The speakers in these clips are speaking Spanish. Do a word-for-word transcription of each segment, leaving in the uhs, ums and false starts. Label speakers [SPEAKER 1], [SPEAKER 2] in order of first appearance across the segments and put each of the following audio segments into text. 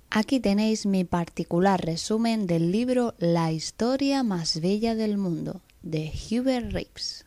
[SPEAKER 1] Aquí tenéis mi particular resumen del libro La historia más bella del mundo, de Hubert Reeves.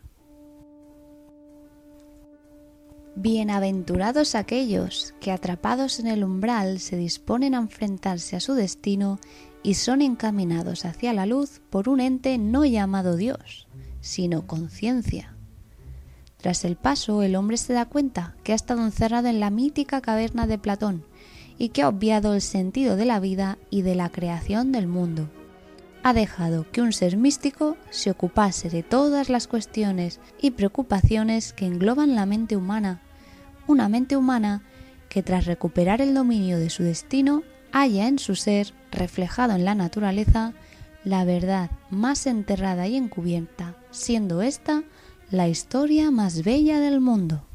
[SPEAKER 1] Bienaventurados aquellos que, atrapados en el umbral, se disponen a enfrentarse a su destino y son encaminados hacia la luz por un ente no llamado Dios, sino conciencia. Tras el paso, el hombre se da cuenta que ha estado encerrado en la mítica caverna de Platón y que ha obviado el sentido de la vida y de la creación del mundo. Ha dejado que un ser místico se ocupase de todas las cuestiones y preocupaciones que engloban la mente humana, una mente humana que tras recuperar el dominio de su destino halla en su ser, reflejado en la naturaleza, la verdad más enterrada y encubierta, siendo esta la historia más bella del mundo.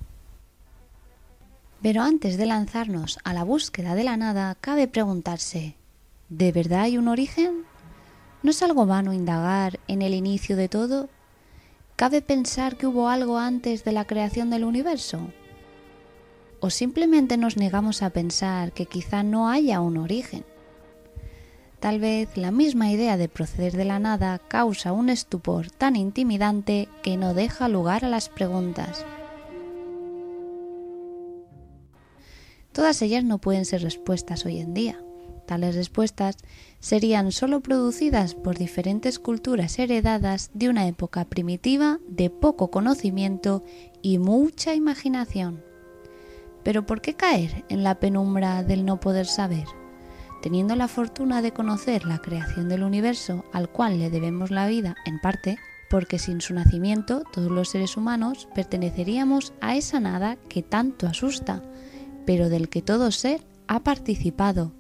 [SPEAKER 1] Pero antes de lanzarnos a la búsqueda de la nada, cabe preguntarse, ¿de verdad hay un origen? ¿No es algo vano indagar en el inicio de todo? ¿Cabe pensar que hubo algo antes de la creación del universo? ¿O simplemente nos negamos a pensar que quizá no haya un origen? Tal vez la misma idea de proceder de la nada causa un estupor tan intimidante que no deja lugar a las preguntas. Todas ellas no pueden ser respuestas hoy en día. Tales respuestas serían solo producidas por diferentes culturas heredadas de una época primitiva de poco conocimiento y mucha imaginación. Pero ¿por qué caer en la penumbra del no poder saber? Teniendo la fortuna de conocer la creación del universo, al cual le debemos la vida en parte, porque sin su nacimiento todos los seres humanos perteneceríamos a esa nada que tanto asusta, pero del que todo ser ha participado.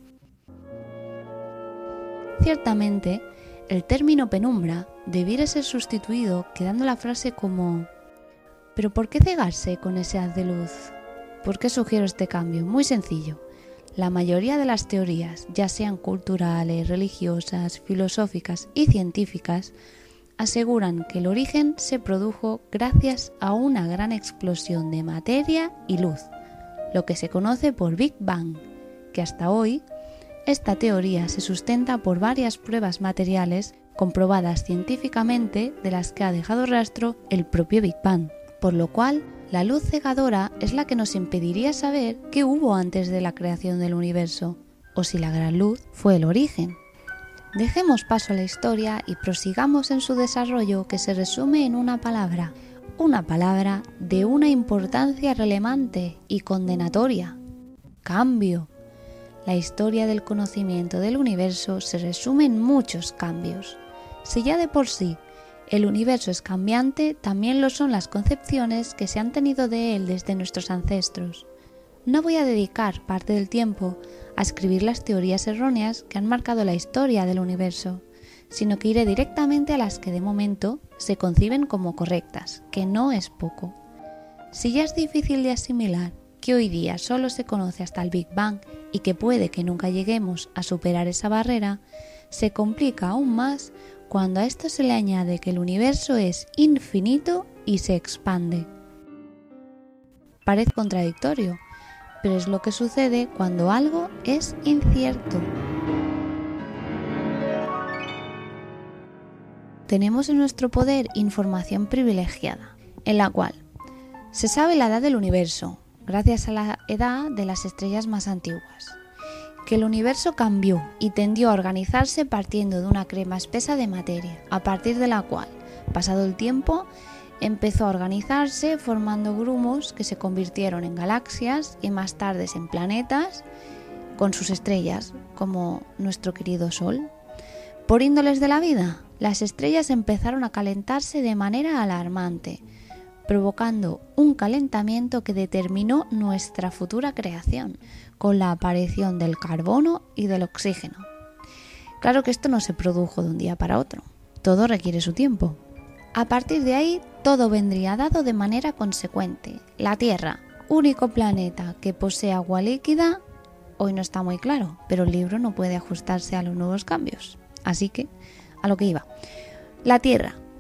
[SPEAKER 1] Ciertamente, el término penumbra debiera ser sustituido quedando la frase como ¿pero por qué cegarse con ese haz de luz? ¿Por qué sugiero este cambio? Muy sencillo. La mayoría de las teorías, ya sean culturales, religiosas, filosóficas y científicas, aseguran que el origen se produjo gracias a una gran explosión de materia y luz, lo que se conoce por Big Bang, que hasta hoy esta teoría se sustenta por varias pruebas materiales comprobadas científicamente de las que ha dejado rastro el propio Big Bang, por lo cual la luz cegadora es la que nos impediría saber qué hubo antes de la creación del universo, o si la gran luz fue el origen. Dejemos paso a la historia y prosigamos en su desarrollo, que se resume en una palabra, una palabra de una importancia relevante y condenatoria: cambio. La historia del conocimiento del universo se resume en muchos cambios. Si ya de por sí el universo es cambiante, también lo son las concepciones que se han tenido de él desde nuestros ancestros. No voy a dedicar parte del tiempo a escribir las teorías erróneas que han marcado la historia del universo, sino que iré directamente a las que de momento se conciben como correctas, que no es poco. Si ya es difícil de asimilar que hoy día solo se conoce hasta el Big Bang y que puede que nunca lleguemos a superar esa barrera, se complica aún más cuando a esto se le añade que el universo es infinito y se expande. Parece contradictorio, pero es lo que sucede cuando algo es incierto. Tenemos en nuestro poder información privilegiada, en la cual se sabe la edad del universo, gracias a la edad de las estrellas más antiguas, que el universo cambió y tendió a organizarse partiendo de una crema espesa de materia, a partir de la cual, pasado el tiempo, empezó a organizarse formando grumos que se convirtieron en galaxias y más tarde en planetas con sus estrellas, como nuestro querido Sol. Por índoles de la vida, las estrellas empezaron a calentarse de manera alarmante, provocando un calentamiento que determinó nuestra futura creación, con la aparición del carbono y del oxígeno. Claro que esto no se produjo de un día para otro, todo requiere su tiempo. A partir de ahí, todo vendría dado de manera consecuente. La Tierra, único planeta que posee agua líquida, hoy no está muy claro, pero el libro no puede ajustarse a los nuevos cambios. Así que, a lo que iba. La Tierra,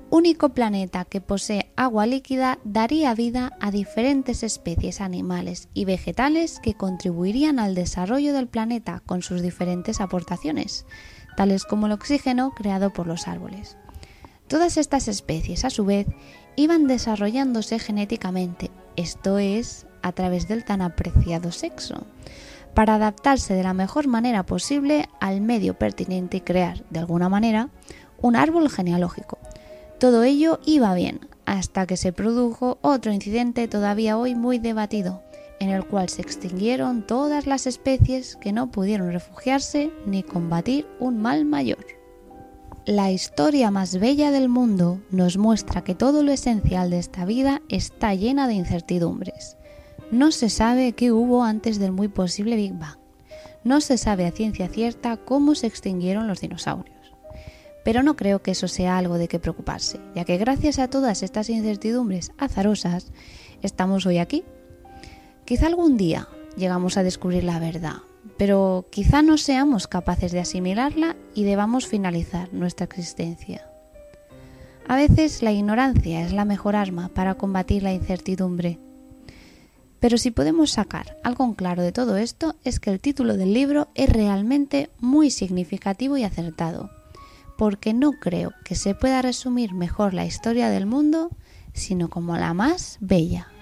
[SPEAKER 1] único planeta que posee agua líquida daría vida a diferentes especies animales y vegetales que contribuirían al desarrollo del planeta con sus diferentes aportaciones, tales como el oxígeno creado por los árboles. Todas estas especies, a su vez, iban desarrollándose genéticamente, esto es, a través del tan apreciado sexo, para adaptarse de la mejor manera posible al medio pertinente y crear, de alguna manera, un árbol genealógico. Todo ello iba bien, hasta que se produjo otro incidente todavía hoy muy debatido, en el cual se extinguieron todas las especies que no pudieron refugiarse ni combatir un mal mayor. La historia más bella del mundo nos muestra que todo lo esencial de esta vida está llena de incertidumbres. No se sabe qué hubo antes del muy posible Big Bang. No se sabe a ciencia cierta cómo se extinguieron los dinosaurios. Pero no creo que eso sea algo de qué preocuparse, ya que gracias a todas estas incertidumbres azarosas, estamos hoy aquí. Quizá algún día llegamos a descubrir la verdad, pero quizá no seamos capaces de asimilarla y debamos finalizar nuestra existencia. A veces la ignorancia es la mejor arma para combatir la incertidumbre. Pero si podemos sacar algo en claro de todo esto, es que el título del libro es realmente muy significativo y acertado, porque no creo que se pueda resumir mejor la historia del mundo, sino como la más bella.